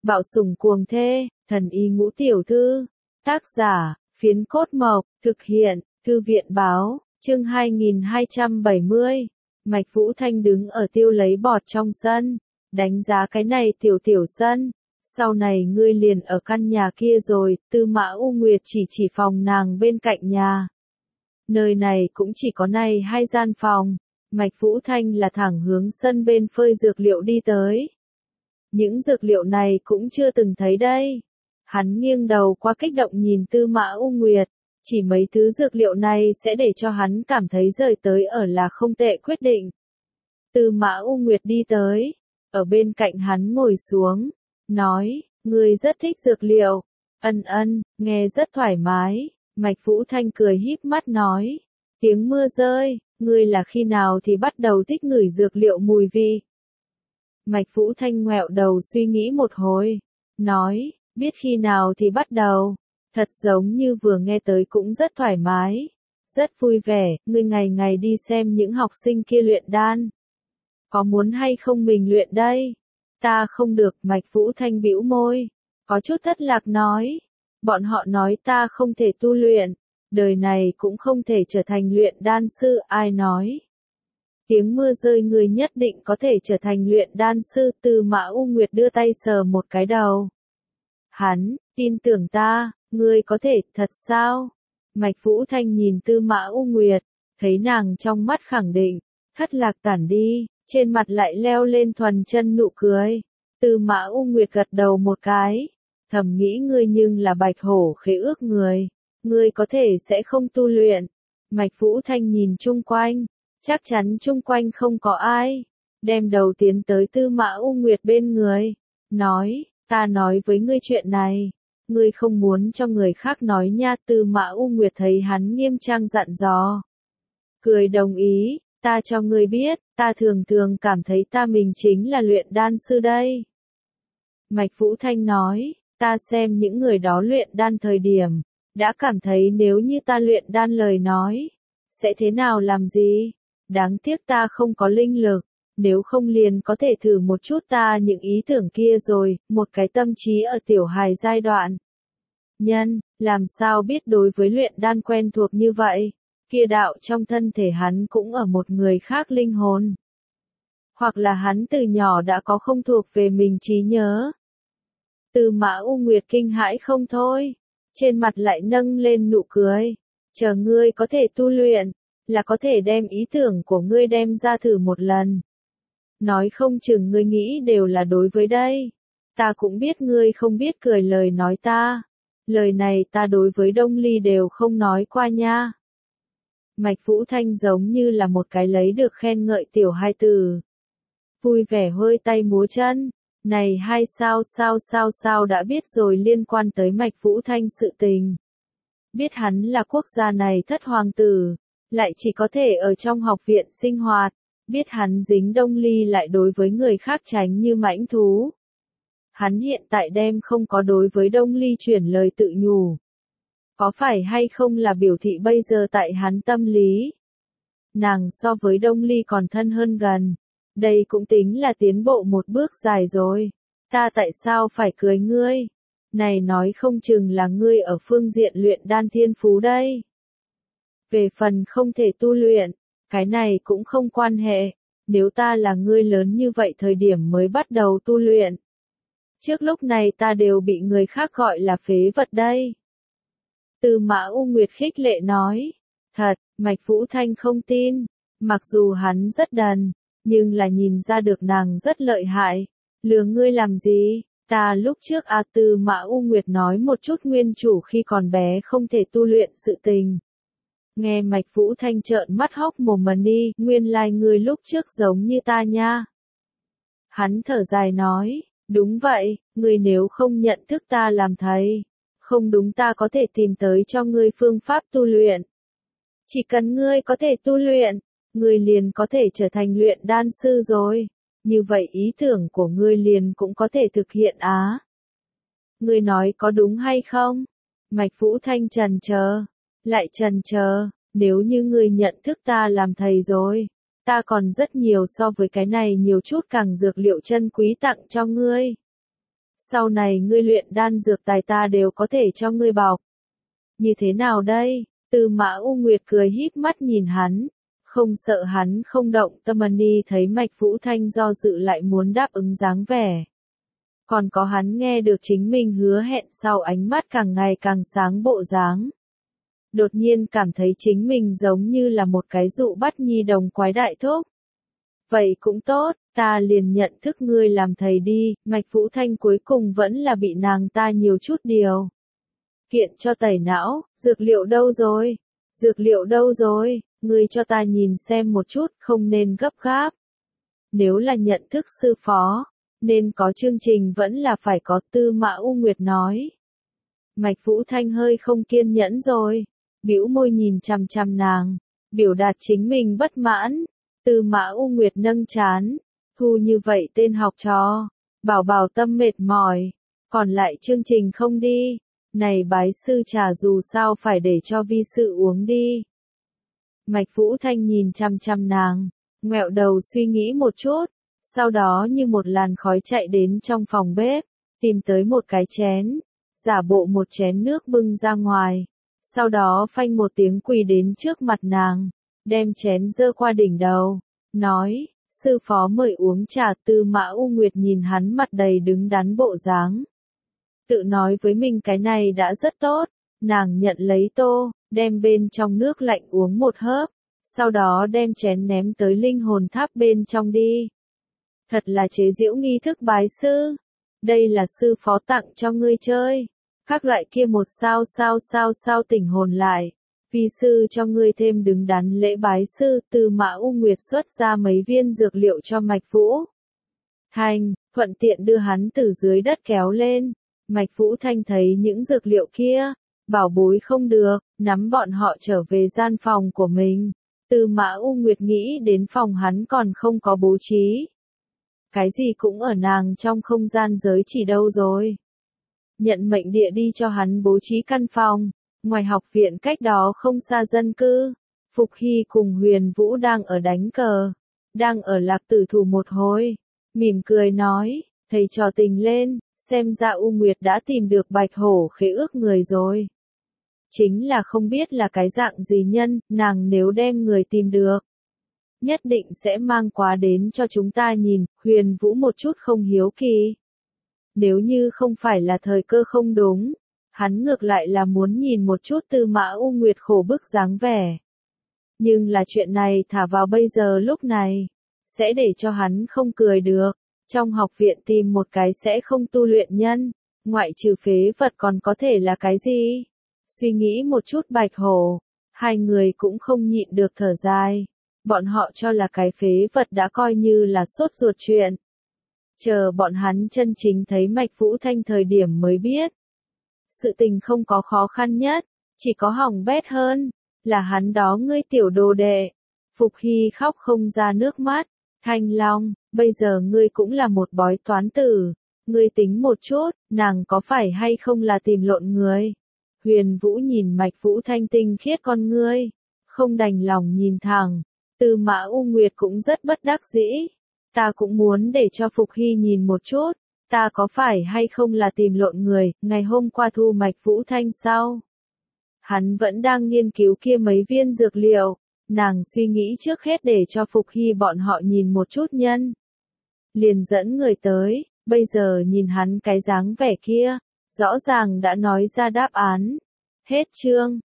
Bạo sủng cuồng thê, thần y ngũ tiểu thư. Tác giả, Phiến Cốt Mộc, thực hiện, Thư viện báo, chương 2270. Mạch Vũ Thanh đứng ở tiêu lấy bọt trong sân, đánh giá cái này tiểu tiểu sân. Sau này ngươi liền ở căn nhà kia rồi, Tư Mã U Nguyệt chỉ phòng nàng bên cạnh nhà. Nơi này cũng chỉ có này 2 gian phòng. Mạch Vũ Thanh là thẳng hướng sân bên phơi dược liệu đi tới. Những dược liệu này cũng chưa từng thấy đây. Hắn nghiêng đầu qua kích động nhìn Tư Mã U Nguyệt. Chỉ mấy thứ dược liệu này sẽ để cho hắn cảm thấy rời tới ở là không tệ quyết định. Tư Mã U Nguyệt đi tới, ở bên cạnh hắn ngồi xuống, nói, ngươi rất thích dược liệu. Ân, nghe rất thoải mái. Mạch Vũ Thanh cười híp mắt nói, tiếng mưa rơi, ngươi là khi nào thì bắt đầu thích ngửi dược liệu mùi vị? Mạch Vũ Thanh ngoẹo đầu suy nghĩ một hồi, nói, biết khi nào thì bắt đầu, thật giống như vừa nghe tới cũng rất thoải mái, rất vui vẻ, ngươi ngày ngày đi xem những học sinh kia luyện đan. Có muốn hay không mình luyện đây? Ta không được, Mạch Vũ Thanh bĩu môi, có chút thất lạc nói, bọn họ nói ta không thể tu luyện, đời này cũng không thể trở thành luyện đan sư, ai nói? Tiếng mưa rơi, người nhất định có thể trở thành luyện đan sư. Tư Mã U Nguyệt đưa tay sờ một cái đầu. Hắn, tin tưởng ta, ngươi có thể, thật sao? Mạch Vũ Thanh nhìn Tư Mã U Nguyệt, thấy nàng trong mắt khẳng định, thất lạc tản đi, trên mặt lại leo lên thuần chân nụ cười. Tư Mã U Nguyệt gật đầu một cái, thầm nghĩ ngươi nhưng là bạch hổ khế ước người, ngươi có thể sẽ không tu luyện. Mạch Vũ Thanh nhìn chung quanh, chắc chắn chung quanh không có ai, đem đầu tiến tới Tư Mã U Nguyệt bên người, nói, ta nói với ngươi chuyện này, ngươi không muốn cho người khác nói nha. Tư Mã U Nguyệt thấy hắn nghiêm trang dặn dò, cười đồng ý, ta cho ngươi biết, ta thường cảm thấy ta mình chính là luyện đan sư đây. Mạch Vũ Thanh nói, ta xem những người đó luyện đan thời điểm, đã cảm thấy nếu như ta luyện đan lời nói, sẽ thế nào làm gì? Đáng tiếc ta không có linh lực, nếu không liền có thể thử một chút ta những ý tưởng kia rồi, một cái tâm trí ở tiểu hài giai đoạn. Nhân, làm sao biết đối với luyện đan quen thuộc như vậy, kia đạo trong thân thể hắn cũng ở một người khác linh hồn. Hoặc là hắn từ nhỏ đã có không thuộc về mình trí nhớ. Tư Mã U Nguyệt kinh hãi không thôi, trên mặt lại nâng lên nụ cười, chờ ngươi có thể tu luyện, là có thể đem ý tưởng của ngươi đem ra thử một lần. Nói không chừng ngươi nghĩ đều là đối với đây. Ta cũng biết ngươi không biết cười lời nói ta. Lời này ta đối với Đông Ly đều không nói qua nha. Mạch Vũ Thanh giống như là một cái lấy được khen ngợi tiểu hai tử. Vui vẻ hơi tay múa chân. Này hai sao đã biết rồi liên quan tới Mạch Vũ Thanh sự tình. Biết hắn là quốc gia này thất hoàng tử, lại chỉ có thể ở trong học viện sinh hoạt, biết hắn dính Đông Ly lại đối với người khác tránh như mãnh thú. Hắn hiện tại đem không có đối với Đông Ly chuyển lời tự nhủ. Có phải hay không là biểu thị bây giờ tại hắn tâm lý? Nàng so với Đông Ly còn thân hơn gần. Đây cũng tính là tiến bộ một bước dài rồi. Ta tại sao phải cưới ngươi? Này nói không chừng là ngươi ở phương diện luyện đan thiên phú đây. Về phần không thể tu luyện, cái này cũng không quan hệ. Nếu ta là ngươi lớn như vậy thời điểm mới bắt đầu tu luyện. Trước lúc này ta đều bị người khác gọi là phế vật đây. Tư Mã U Nguyệt khích lệ nói. Thật, Mạch Vũ Thanh không tin. Mặc dù hắn rất đần, nhưng là nhìn ra được nàng rất lợi hại. Lừa ngươi làm gì? Ta lúc trước Tư Mã U Nguyệt nói một chút nguyên chủ khi còn bé không thể tu luyện sự tình. Nghe Mạch Vũ Thanh trợn mắt hốc mồm mà đi, nguyên lai ngươi lúc trước giống như ta nha. Hắn thở dài nói, đúng vậy, ngươi nếu không nhận thức ta làm thầy, không đúng ta có thể tìm tới cho ngươi phương pháp tu luyện. Chỉ cần ngươi có thể tu luyện, ngươi liền có thể trở thành luyện đan sư rồi. Như vậy ý tưởng của ngươi liền cũng có thể thực hiện á. Ngươi nói có đúng hay không? Mạch Vũ Thanh trần chờ, nếu như ngươi nhận thức ta làm thầy rồi, ta còn rất nhiều so với cái này nhiều chút càng dược liệu chân quý tặng cho ngươi. Sau này ngươi luyện đan dược tài ta đều có thể cho ngươi bọc. Như thế nào đây? Tư Mã U Nguyệt cười híp mắt nhìn hắn, không sợ hắn không động tâm. Ni thấy Mạch Vũ Thanh do dự lại muốn đáp ứng dáng vẻ. Còn có hắn nghe được chính mình hứa hẹn sau ánh mắt càng ngày càng sáng bộ dáng. Đột nhiên cảm thấy chính mình giống như là một cái dụ bắt nhi đồng quái đại thúc. Vậy cũng tốt, ta liền nhận thức ngươi làm thầy đi. Mạch Vũ Thanh cuối cùng vẫn là bị nàng ta nhiều chút điều. Kiện cho tẩy não, dược liệu đâu rồi? Dược liệu đâu rồi? Ngươi cho ta nhìn xem một chút, không nên gấp gáp. Nếu là nhận thức sư phó, nên có chương trình vẫn là phải có. Tư Mã U Nguyệt nói. Mạch Vũ Thanh hơi không kiên nhẫn rồi, bĩu môi nhìn chằm chằm nàng, biểu đạt chính mình bất mãn. Tư Mã U Nguyệt nâng trán, thu như vậy tên học trò, bảo bảo tâm mệt mỏi, còn lại chương trình không đi, này bái sư trà dù sao phải để cho vi sư uống đi. Mạch Vũ Thanh nhìn chằm chằm nàng, ngoẹo đầu suy nghĩ một chút, sau đó như một làn khói chạy đến trong phòng bếp, tìm tới một cái chén, giả bộ một chén nước bưng ra ngoài, sau đó phanh một tiếng quỳ đến trước mặt nàng, đem chén dơ qua đỉnh đầu, nói, sư phó mời uống trà. Tư Mã U Nguyệt nhìn hắn mặt đầy đứng đắn bộ dáng. Tự nói với mình cái này đã rất tốt, nàng nhận lấy tô, đem bên trong nước lạnh uống một hớp, sau đó đem chén ném tới linh hồn tháp bên trong đi. Thật là chế giễu nghi thức bái sư, đây là sư phó tặng cho ngươi chơi, các loại kia một sao tỉnh hồn lại. Vi sư cho ngươi thêm đứng đắn lễ bái sư. Tư Mã U Nguyệt xuất ra mấy viên dược liệu cho Mạch Vũ Thanh, thuận tiện đưa hắn từ dưới đất kéo lên. Mạch Vũ Thanh thấy những dược liệu kia, bảo bối không được, nắm bọn họ trở về gian phòng của mình. Tư Mã U Nguyệt nghĩ đến phòng hắn còn không có bố trí. Cái gì cũng ở nàng trong không gian giới chỉ đâu rồi. Nhận mệnh địa đi cho hắn bố trí căn phòng. Ngoài học viện cách đó không xa dân cư, Phục Hy cùng Huyền Vũ đang ở đánh cờ, đang ở lạc tử thủ một hồi, mỉm cười nói, thầy trò tình lên, xem ra U Nguyệt đã tìm được Bạch Hổ khế ước người rồi. Chính là không biết là cái dạng gì nhân, nàng nếu đem người tìm được, nhất định sẽ mang quá đến cho chúng ta nhìn. Huyền Vũ một chút không hiếu kỳ. Nếu như không phải là thời cơ không đúng, hắn ngược lại là muốn nhìn một chút Tư Mã U Nguyệt khổ bức dáng vẻ. Nhưng là chuyện này thả vào bây giờ lúc này, sẽ để cho hắn không cười được. Trong học viện tìm một cái sẽ không tu luyện nhân, ngoại trừ phế vật còn có thể là cái gì? Suy nghĩ một chút Bạch Hổ, hai người cũng không nhịn được thở dài. Bọn họ cho là cái phế vật đã coi như là sốt ruột chuyện. Chờ bọn hắn chân chính thấy Mạch Vũ Thanh thời điểm mới biết. Sự tình không có khó khăn nhất, chỉ có hỏng bét hơn, là hắn đó ngươi tiểu đồ đệ. Phục Hy khóc không ra nước mắt, Thanh Long, bây giờ ngươi cũng là một bói toán tử, ngươi tính một chút, nàng có phải hay không là tìm lộn người. Huyền Vũ nhìn Mạch Vũ Thanh tinh khiết con ngươi, không đành lòng nhìn thẳng. Tư Mã U Nguyệt cũng rất bất đắc dĩ, ta cũng muốn để cho Phục Hy nhìn một chút. Ta có phải hay không là tìm lộn người, ngày hôm qua thu Mạch Vũ Thanh sau. Hắn vẫn đang nghiên cứu kia mấy viên dược liệu, nàng suy nghĩ trước hết để cho Phục Hy bọn họ nhìn một chút nhân. Liền dẫn người tới, bây giờ nhìn hắn cái dáng vẻ kia, rõ ràng đã nói ra đáp án. Hết chương.